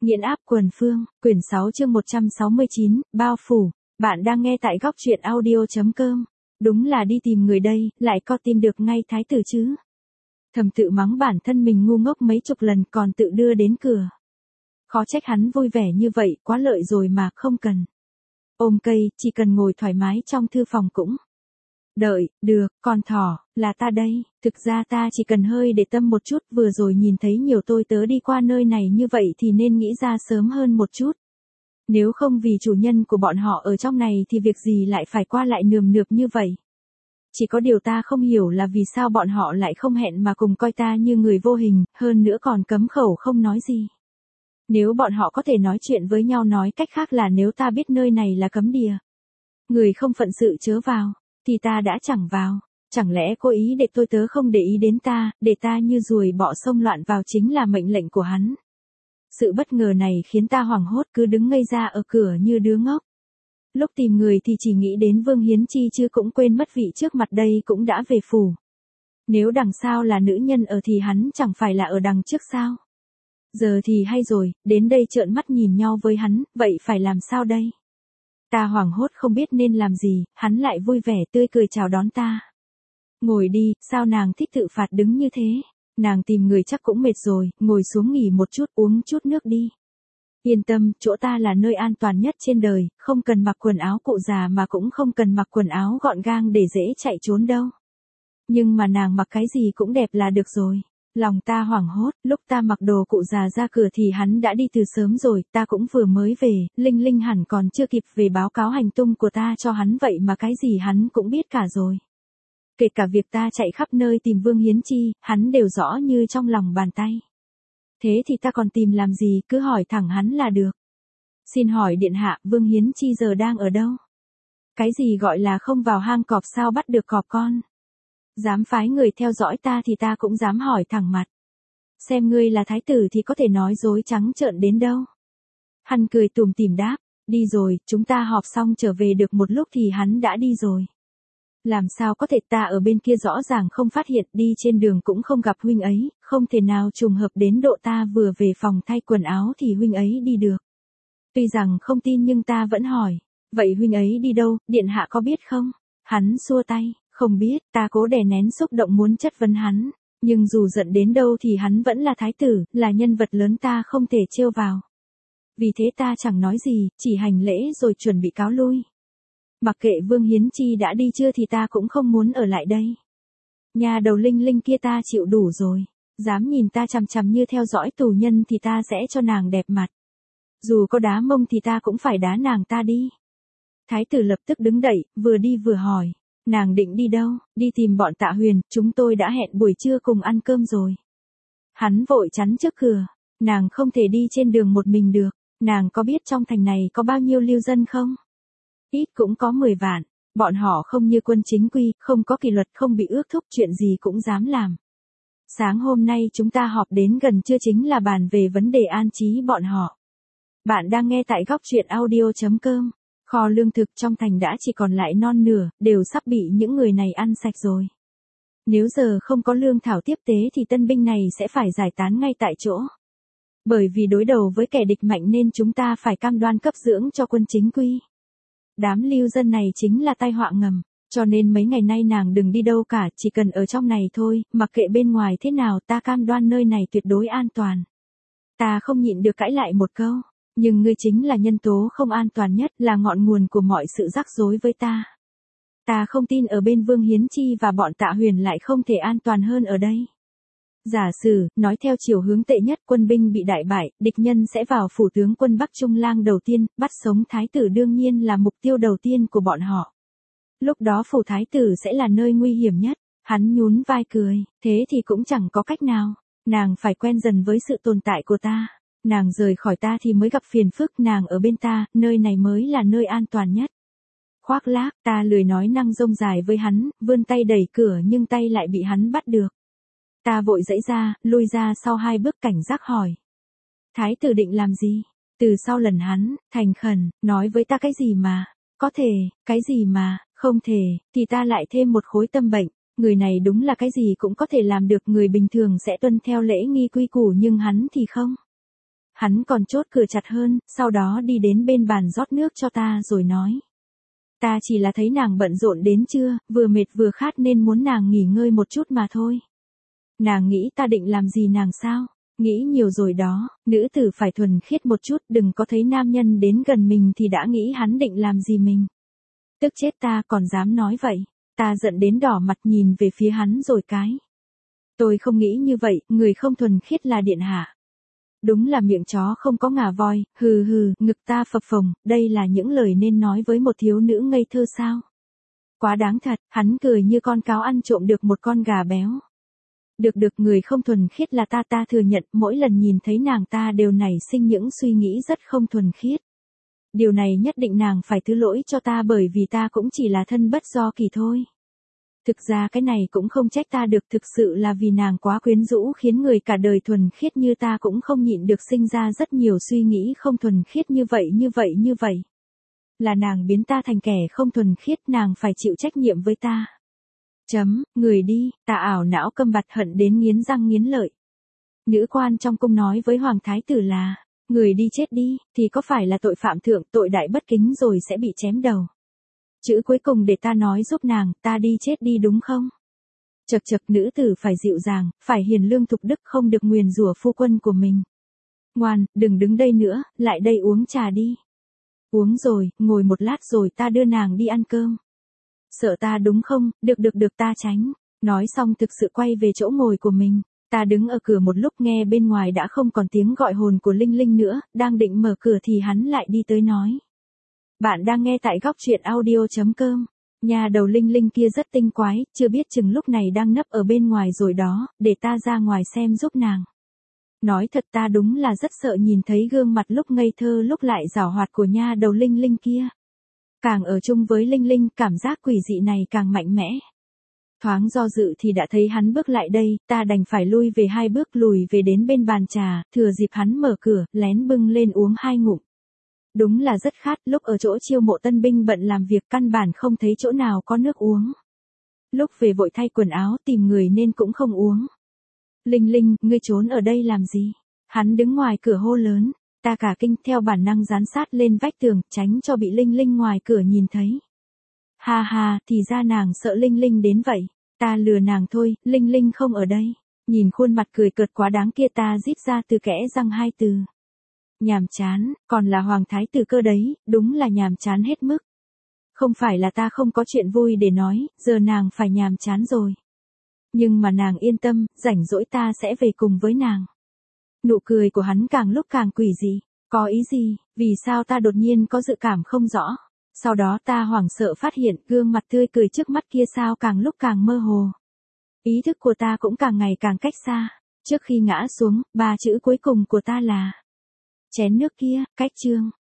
Nghiện áp quần phương, quyển 6 chương 169, bao phủ. Bạn đang nghe tại góc truyện audio.com. Đúng là đi tìm người đây, lại có tìm được ngay thái tử chứ. Thầm tự mắng bản thân mình ngu ngốc mấy chục lần còn tự đưa đến cửa. Khó trách hắn vui vẻ như vậy, quá lợi rồi mà, không cần. Ôm cây, chỉ cần ngồi thoải mái trong thư phòng cũng. Đợi, được, con thỏ, là ta đây, thực ra ta chỉ cần hơi để tâm một chút, vừa rồi nhìn thấy nhiều tôi tớ đi qua nơi này như vậy thì nên nghĩ ra sớm hơn một chút. Nếu không vì chủ nhân của bọn họ ở trong này thì việc gì lại phải qua lại nườm nượp như vậy. Chỉ có điều ta không hiểu là vì sao bọn họ lại không hẹn mà cùng coi ta như người vô hình, hơn nữa còn cấm khẩu không nói gì. Nếu bọn họ có thể nói chuyện với nhau, nói cách khác là nếu ta biết nơi này là cấm địa, người không phận sự chớ vào, thì ta đã chẳng vào. Chẳng lẽ cố ý để tôi tớ không để ý đến ta, để ta như ruồi bọ xông loạn vào chính là mệnh lệnh của hắn. Sự bất ngờ này khiến ta hoảng hốt, cứ đứng ngây ra ở cửa như đứa ngốc. Lúc tìm người thì chỉ nghĩ đến Vương Hiến Chi chứ cũng quên mất vị trước mặt đây cũng đã về phủ. Nếu đằng sau là nữ nhân ở thì hắn chẳng phải là ở đằng trước sao? Giờ thì hay rồi, đến đây trợn mắt nhìn nhau với hắn, vậy phải làm sao đây? Ta hoảng hốt không biết nên làm gì, hắn lại vui vẻ tươi cười chào đón ta. Ngồi đi, sao nàng thích tự phạt đứng như thế? Nàng tìm người chắc cũng mệt rồi, ngồi xuống nghỉ một chút, uống chút nước đi. Yên tâm, chỗ ta là nơi an toàn nhất trên đời, không cần mặc quần áo cụ già mà cũng không cần mặc quần áo gọn gàng để dễ chạy trốn đâu. Nhưng mà nàng mặc cái gì cũng đẹp là được rồi. Lòng ta hoảng hốt, lúc ta mặc đồ cụ già ra cửa thì hắn đã đi từ sớm rồi, ta cũng vừa mới về, Linh Linh hẳn còn chưa kịp về báo cáo hành tung của ta cho hắn, vậy mà cái gì hắn cũng biết cả rồi. Kể cả việc ta chạy khắp nơi tìm Vương Hiến Chi, hắn đều rõ như trong lòng bàn tay. Thế thì ta còn tìm làm gì, cứ hỏi thẳng hắn là được. Xin hỏi điện hạ, Vương Hiến Chi giờ đang ở đâu? Cái gì gọi là không vào hang cọp sao bắt được cọp con? Dám phái người theo dõi ta thì ta cũng dám hỏi thẳng mặt. Xem ngươi là thái tử thì có thể nói dối trắng trợn đến đâu. Hắn cười tủm tỉm đáp, đi rồi, chúng ta họp xong trở về được một lúc thì hắn đã đi rồi. Làm sao có thể, ta ở bên kia rõ ràng không phát hiện, đi trên đường cũng không gặp huynh ấy, không thể nào trùng hợp đến độ ta vừa về phòng thay quần áo thì huynh ấy đi được. Tuy rằng không tin nhưng ta vẫn hỏi, vậy huynh ấy đi đâu, điện hạ có biết không? Hắn xua tay, không biết, ta cố đè nén xúc động muốn chất vấn hắn, nhưng dù giận đến đâu thì hắn vẫn là thái tử, là nhân vật lớn ta không thể trêu vào. Vì thế ta chẳng nói gì, chỉ hành lễ rồi chuẩn bị cáo lui. Mặc kệ Vương Hiến Chi đã đi chưa thì ta cũng không muốn ở lại đây. Nhà đầu Linh Linh kia ta chịu đủ rồi, dám nhìn ta chằm chằm như theo dõi tù nhân thì ta sẽ cho nàng đẹp mặt. Dù có đá mông thì ta cũng phải đá nàng ta đi. Thái tử lập tức đứng dậy, vừa đi vừa hỏi, nàng định đi đâu? Đi tìm bọn Tạ Huyền, chúng tôi đã hẹn buổi trưa cùng ăn cơm rồi. Hắn vội chắn trước cửa, nàng không thể đi trên đường một mình được, nàng có biết trong thành này có bao nhiêu lưu dân không? Ít cũng có 10 vạn, bọn họ không như quân chính quy, không có kỷ luật, không bị ước thúc, chuyện gì cũng dám làm. Sáng hôm nay chúng ta họp đến gần trưa chính là bàn về vấn đề an trí bọn họ. Bạn đang nghe tại góc truyện audio.com. Kho lương thực trong thành đã chỉ còn lại non nửa, đều sắp bị những người này ăn sạch rồi. Nếu giờ không có lương thảo tiếp tế thì tân binh này sẽ phải giải tán ngay tại chỗ. Bởi vì đối đầu với kẻ địch mạnh nên chúng ta phải cam đoan cấp dưỡng cho quân chính quy. Đám lưu dân này chính là tai họa ngầm, cho nên mấy ngày nay nàng đừng đi đâu cả, chỉ cần ở trong này thôi, mặc kệ bên ngoài thế nào ta cam đoan nơi này tuyệt đối an toàn. Ta không nhịn được cãi lại một câu, nhưng ngươi chính là nhân tố không an toàn nhất, là ngọn nguồn của mọi sự rắc rối với ta. Ta không tin ở bên Vương Hiến Chi và bọn Tạ Huyền lại không thể an toàn hơn ở đây. Giả sử, nói theo chiều hướng tệ nhất, quân binh bị đại bại, địch nhân sẽ vào phủ tướng quân Bắc Trung Lang đầu tiên, bắt sống thái tử đương nhiên là mục tiêu đầu tiên của bọn họ. Lúc đó phủ thái tử sẽ là nơi nguy hiểm nhất. Hắn nhún vai cười, thế thì cũng chẳng có cách nào, nàng phải quen dần với sự tồn tại của ta. Nàng rời khỏi ta thì mới gặp phiền phức, nàng ở bên ta, nơi này mới là nơi an toàn nhất. Khoác lác, ta lười nói năng rông dài với hắn, vươn tay đẩy cửa nhưng tay lại bị hắn bắt được. Ta vội giãy ra, lui ra sau 2 bước cảnh giác hỏi. Thái tử định làm gì? Từ sau lần hắn, thành khẩn, nói với ta cái gì mà, có thể, cái gì mà, không thể, thì ta lại thêm một khối tâm bệnh. Người này đúng là cái gì cũng có thể làm được, người bình thường sẽ tuân theo lễ nghi quy củ nhưng hắn thì không. Hắn còn chốt cửa chặt hơn, sau đó đi đến bên bàn rót nước cho ta rồi nói. Ta chỉ là thấy nàng bận rộn đến trưa, vừa mệt vừa khát nên muốn nàng nghỉ ngơi một chút mà thôi. Nàng nghĩ ta định làm gì nàng sao? Nghĩ nhiều rồi đó, nữ tử phải thuần khiết một chút, đừng có thấy nam nhân đến gần mình thì đã nghĩ hắn định làm gì mình. Tức chết ta còn dám nói vậy. Ta giận đến đỏ mặt nhìn về phía hắn rồi cái. Tôi không nghĩ như vậy, người không thuần khiết là điện hạ. Đúng là miệng chó không có ngà voi, hừ hừ, ngực ta phập phồng, đây là những lời nên nói với một thiếu nữ ngây thơ sao? Quá đáng thật, hắn cười như con cáo ăn trộm được một con gà béo. Được người không thuần khiết là ta thừa nhận, mỗi lần nhìn thấy nàng ta đều nảy sinh những suy nghĩ rất không thuần khiết. Điều này nhất định nàng phải thứ lỗi cho ta bởi vì ta cũng chỉ là thân bất do kỳ thôi. Thực ra cái này cũng không trách ta được, thực sự là vì nàng quá quyến rũ khiến người cả đời thuần khiết như ta cũng không nhịn được sinh ra rất nhiều suy nghĩ không thuần khiết như vậy. Là nàng biến ta thành kẻ không thuần khiết, nàng phải chịu trách nhiệm với ta. Người đi, ta ảo não căm bặt hận đến nghiến răng nghiến lợi. Nữ quan trong cung nói với hoàng thái tử là, người đi chết đi, thì có phải là tội phạm thượng, tội đại bất kính rồi sẽ bị chém đầu. Chữ cuối cùng để ta nói giúp nàng, ta đi chết đi đúng không? Chậc nữ tử phải dịu dàng, phải hiền lương thục đức, không được nguyền rủa phu quân của mình. Ngoan, đừng đứng đây nữa, lại đây uống trà đi. Uống rồi, ngồi một lát rồi ta đưa nàng đi ăn cơm. Sợ ta đúng không? Được ta tránh. Nói xong thực sự quay về chỗ ngồi của mình. Ta đứng ở cửa một lúc nghe bên ngoài đã không còn tiếng gọi hồn của Linh Linh nữa, đang định mở cửa thì hắn lại đi tới nói. Bạn đang nghe tại góc truyện audio.com. Nhà đầu Linh Linh kia rất tinh quái, chưa biết chừng lúc này đang nấp ở bên ngoài rồi đó, để ta ra ngoài xem giúp nàng. Nói thật ta đúng là rất sợ nhìn thấy gương mặt lúc ngây thơ lúc lại giảo hoạt của nha đầu Linh Linh kia. Càng ở chung với Linh Linh, cảm giác quỷ dị này càng mạnh mẽ. Thoáng do dự thì đã thấy hắn bước lại đây, ta đành phải lui về 2 bước, lùi về đến bên bàn trà, thừa dịp hắn mở cửa, lén bưng lên uống 2 ngụm. Đúng là rất khát, lúc ở chỗ chiêu mộ tân binh bận làm việc căn bản không thấy chỗ nào có nước uống. Lúc về vội thay quần áo tìm người nên cũng không uống. Linh Linh, ngươi trốn ở đây làm gì? Hắn đứng ngoài cửa hô lớn, ta cả kinh theo bản năng dán sát lên vách tường, tránh cho bị Linh Linh ngoài cửa nhìn thấy. Ha, thì ra nàng sợ Linh Linh đến vậy. Ta lừa nàng thôi, Linh Linh không ở đây. Nhìn khuôn mặt cười cợt quá đáng kia ta rít ra từ kẽ răng 2 từ. Nhàm chán, còn là hoàng thái tử cơ đấy, đúng là nhàm chán hết mức. Không phải là ta không có chuyện vui để nói, giờ nàng phải nhàm chán rồi. Nhưng mà nàng yên tâm, rảnh rỗi ta sẽ về cùng với nàng. Nụ cười của hắn càng lúc càng quỷ dị. Có ý gì, vì sao ta đột nhiên có dự cảm không rõ. Sau đó ta hoảng sợ phát hiện gương mặt tươi cười trước mắt kia sao càng lúc càng mơ hồ. Ý thức của ta cũng càng ngày càng cách xa. Trước khi ngã xuống, 3 chữ cuối cùng của ta là chén nước kia, cách chương.